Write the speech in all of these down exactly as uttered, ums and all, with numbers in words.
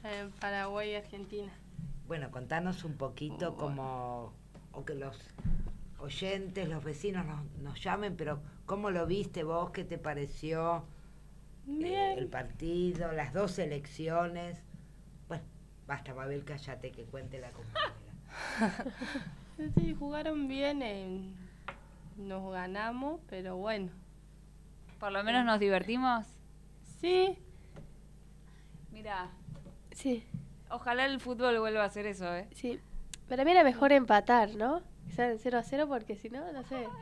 Eh, Paraguay y Argentina. Bueno, contanos un poquito Bueno. como, o que los oyentes, los vecinos nos, nos llamen, pero ¿cómo lo viste vos? ¿Qué te pareció eh, el Bien. partido, las dos selecciones? Bueno, basta, Mabel, cállate que cuente la compañera. Sí, jugaron bien, eh, nos ganamos, pero bueno. Por lo menos nos divertimos. Sí, Mira, Sí, ojalá el fútbol vuelva a hacer eso, ¿eh? sí. Para mí era mejor empatar, ¿no? Que sean cero a cero porque si no, no sé.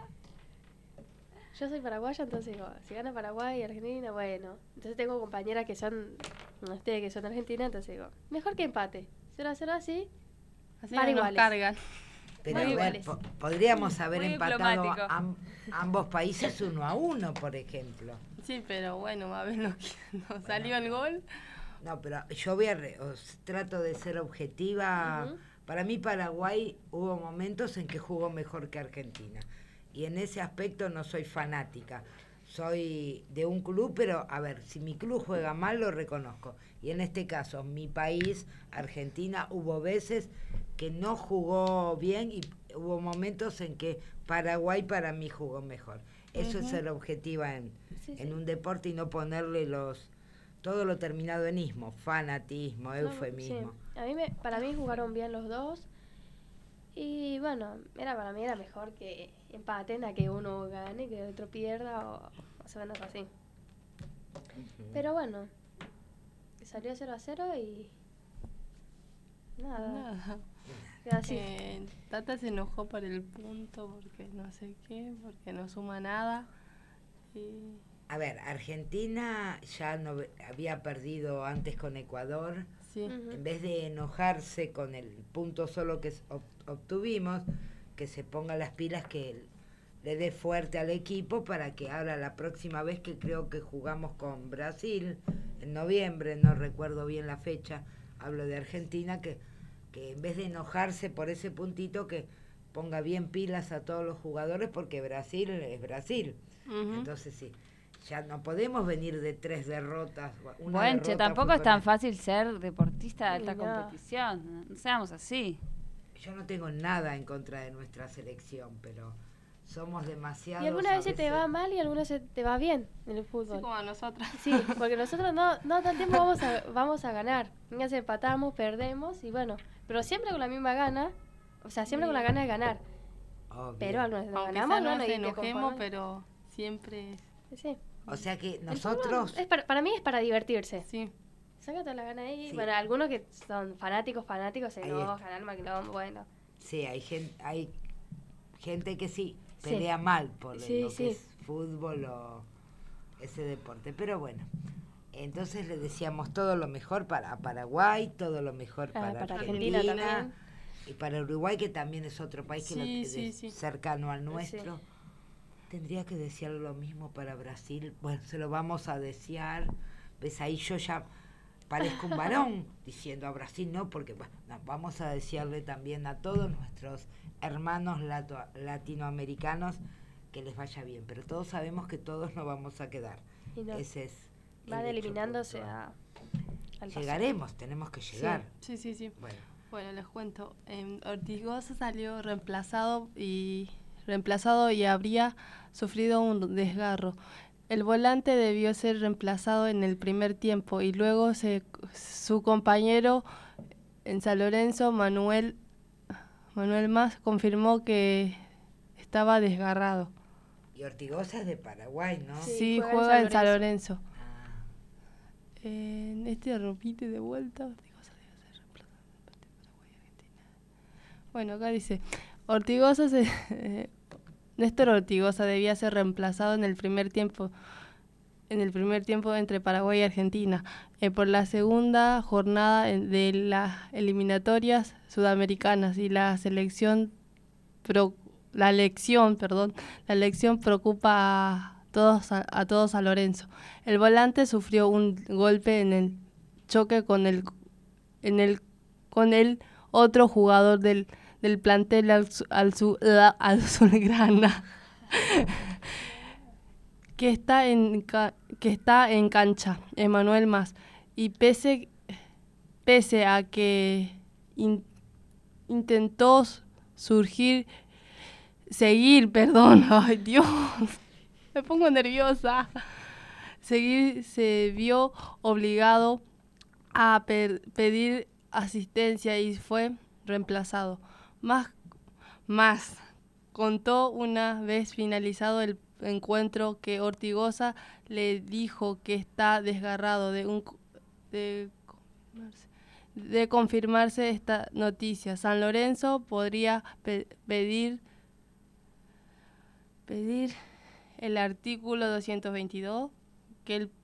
Yo soy paraguaya, entonces digo, si gana Paraguay y Argentina, bueno. Entonces tengo compañeras que son, no ustedes que son argentinas, entonces digo, mejor que empate. cero a cero así. así Para no nos iguales. cargan. Pero Muy a ver, iguales. po- podríamos haber Muy empatado diplomático. am- ambos países uno a uno, por ejemplo. Sí, pero bueno, a ver, no, nos salió el gol. No, pero yo voy a re- os trato de ser objetiva. Ujú. Para mí Paraguay hubo momentos en que jugó mejor que Argentina. Y en ese aspecto no soy fanática. Soy de un club, pero a ver, si mi club juega mal lo reconozco. Y en este caso, mi país, Argentina, hubo veces que no jugó bien y hubo momentos en que Paraguay para mí jugó mejor. Eso es Ujú. ser objetiva en, Sí, sí. en un deporte y no ponerle los todo lo terminado en ismo, fanatismo, No, eufemismo. sí. A mí me, para mí jugaron bien los dos. Y bueno, era para mí era mejor que empaten a que uno gane, que el otro pierda o, o se van así. Pero bueno, salió cero a cero y nada, Nada. quedó así. Eh, Tata se enojó por el punto, porque no sé qué, porque no suma nada. Y A ver, Argentina ya no ve- había perdido antes con Ecuador. sí, Ujú. En vez de enojarse con el punto solo que s- ob- obtuvimos, que se ponga las pilas, que le dé fuerte al equipo para que ahora la próxima vez que creo que jugamos con Brasil, en noviembre, no recuerdo bien la fecha, hablo de Argentina, que, que en vez de enojarse por ese puntito, que ponga bien pilas a todos los jugadores, porque Brasil es Brasil. ujú. Entonces sí, ya no podemos venir de tres derrotas. Una Bueno, che, derrota tampoco fue es con tan el- fácil ser deportista de Uy, alta no. competición. No seamos así. Yo no tengo nada en contra de nuestra selección, pero somos demasiados. Y algunas a veces te veces- va mal y algunas veces te va bien en el Sí, fútbol. como a nosotras. Sí, porque nosotros no, no todo el tiempo vamos a, vamos a ganar. Ya se empatamos, perdemos y bueno, pero siempre con la misma gana, o sea, siempre con la gana de ganar. Obvio. Pero algunas veces no Aunque ganamos, sea no bueno, nos y te enojemos, conformas. pero siempre Sí. O sea que El nosotros. fútbol es para, para mí es para divertirse. sí. Sácate la gana ahí. Sí. Bueno, algunos que son fanáticos, fanáticos, se Ahí enojan, está. alma quilombo, bueno. Sí, hay gente, hay gente que sí Sí. pelea mal por Sí, lo sí. que es fútbol o ese deporte. Pero bueno, entonces le decíamos todo lo mejor para Paraguay, todo lo mejor Ah, para, para Argentina, Argentina también. y para Uruguay, que también es otro país que Sí, lo- sí, es sí. cercano al nuestro. Tendría que desear lo mismo para Brasil. Bueno, se lo vamos a desear. ¿Ves? Ahí yo ya parezco un varón diciendo a Brasil no, porque bueno, no, vamos a desearle también a todos nuestros hermanos lato- latinoamericanos que les vaya bien. Pero todos sabemos que todos no vamos a quedar. Y no, Ese es el van hecho eliminándose puntual. a, al paso. Llegaremos, tenemos que llegar. Sí, sí, sí. Bueno, Bueno, les cuento. Eh, Ortigosa salió reemplazado y reemplazado y habría sufrido un desgarro. El volante debió ser reemplazado en el primer tiempo y luego se, su compañero en San Lorenzo, Manuel, Manuel Mas, confirmó que estaba desgarrado. y Ortigosa es de Paraguay, ¿no? Sí, Sí, juega en juega San en San Lorenzo. Lorenzo. Ah, En este repite de vuelta. Ortigosa debe ser reemplazado en el partido Paraguay-Argentina. Bueno, acá dice, Ortigosa se, eh, Néstor Ortigosa debía ser reemplazado en el primer tiempo, en el primer tiempo entre Paraguay y Argentina, eh, por la segunda jornada en- de las eliminatorias sudamericanas y la selección pro- la elección, perdón, la elección preocupa a todos a, a todos a Lorenzo. El volante sufrió un golpe en el choque con el en el con el otro jugador del, del plantel alzu- alzu- la- azulgrana que está en ca- que está en cancha, Emanuel Mas, y pese pese a que in- intentó surgir, seguir, perdón, ay Dios, me pongo nerviosa, seguir, se vio obligado a per- pedir asistencia y fue reemplazado. Más, más, contó una vez finalizado el encuentro que Ortigosa le dijo que está desgarrado de un de confirmarse, de confirmarse esta noticia. San Lorenzo podría pe- pedir pedir el artículo doscientos veintidós que el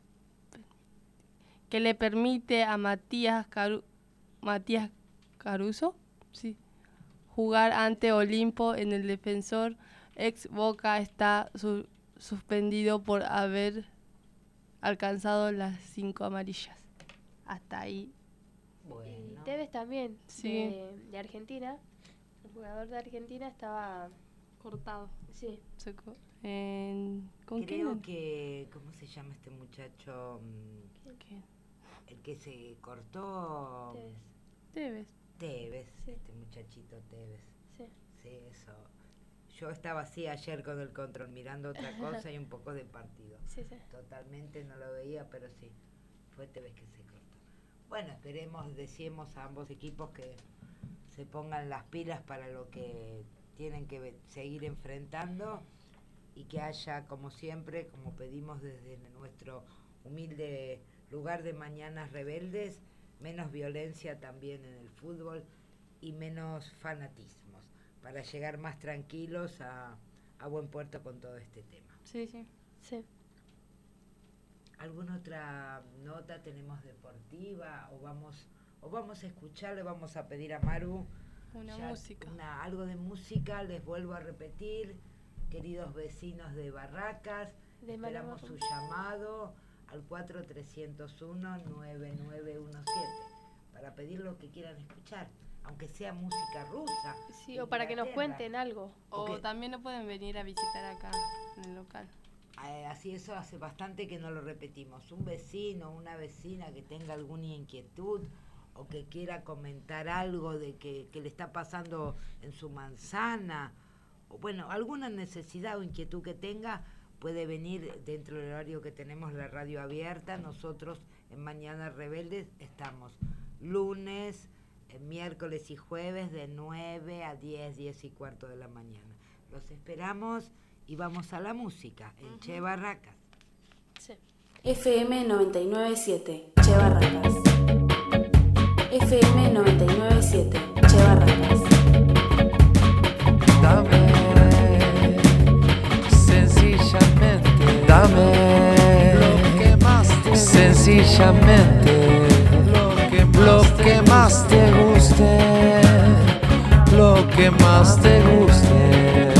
que le permite a Matías Caru- Matías Caruso, sí, jugar ante Olimpo en el Defensor. Ex Boca está su- suspendido por haber alcanzado las cinco amarillas. Hasta ahí. Y Bueno, Tevez también, Sí. de, de Argentina. El jugador de Argentina estaba... Cortado. Sí, Seco. En- ¿Con creo quién? que, ¿cómo se llama este muchacho? Mm, ¿Quién? El que se cortó. Tevez. Tevez. Tevez, Sí. este muchachito Tevez. Sí. Sí, eso. Yo estaba así ayer con el control, mirando otra cosa y un poco de partido. Sí, sí. Totalmente no lo veía, pero sí, fue Tevez que se cortó. Bueno, esperemos, decimos a ambos equipos que se pongan las pilas para lo que tienen que ve- seguir enfrentando y que haya, como siempre, como pedimos desde nuestro humilde lugar de Mañanas Rebeldes, menos violencia también en el fútbol y menos fanatismos, para llegar más tranquilos a, a buen puerto con todo este tema. Sí, sí. Sí. ¿Alguna otra nota tenemos deportiva o vamos o vamos a escuchar? Le vamos a pedir a Maru Una ya música. una- algo de música. Les vuelvo a repetir, queridos vecinos de Barracas, De esperamos Manama. su llamado al cuatro tres cero uno nueve nueve uno siete para pedir lo que quieran escuchar, aunque sea música rusa. Sí, de o para que nos Inglaterra. cuenten algo. O Ok. también no pueden venir a visitar acá en el local. Eh, así eso hace bastante que no lo repetimos. Un vecino, una vecina que tenga alguna inquietud o que quiera comentar algo de que, que le está pasando en su manzana, o bueno, alguna necesidad o inquietud que tenga, puede venir dentro del horario que tenemos la radio abierta. Nosotros en Mañanas Rebeldes estamos lunes, eh, miércoles y jueves de nueve a diez, diez y cuarto de la mañana. Los esperamos. Y vamos a la música, en Che Barracas. Sí. F M noventa y nueve punto siete, Che Barracas. F M noventa y nueve punto siete, Che Barracas. Dame, sencillamente, dame lo que más te sencillamente, lo que, lo que más te guste, lo que más te guste.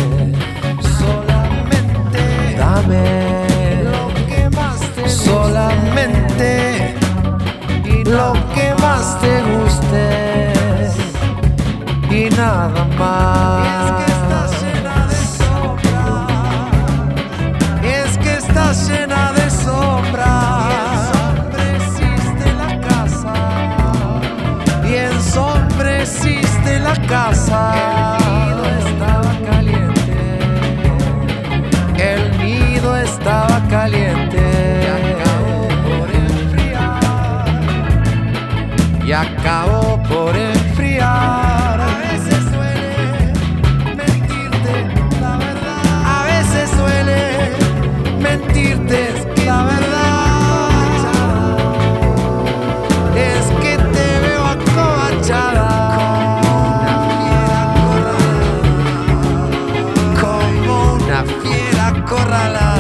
Dame lo que más te guste, solamente y lo que más te guste y nada más. Y es que está llena de sombras, y ensombrece la casa, y ensombrece la casa. El nido estaba caliente, el nido estaba caliente y acabó por enfriar. A veces suele mentirte la verdad, a veces suele mentirte la verdad. Es que te veo acobachada como una fiera acorralada,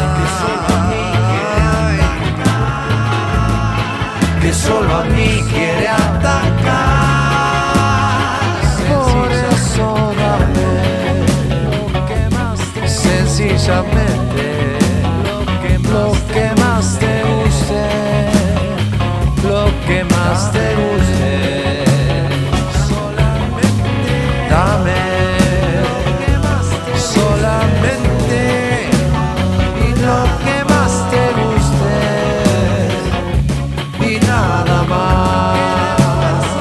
que solo a mí quiere atacar. Por eso dame lo que más te, sencillamente lo que más, lo que más te guste, lo que más te guste. Solamente dame lo que más te, solamente y lo que más te guste y nada más.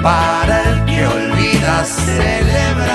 para el que olvida celebrar.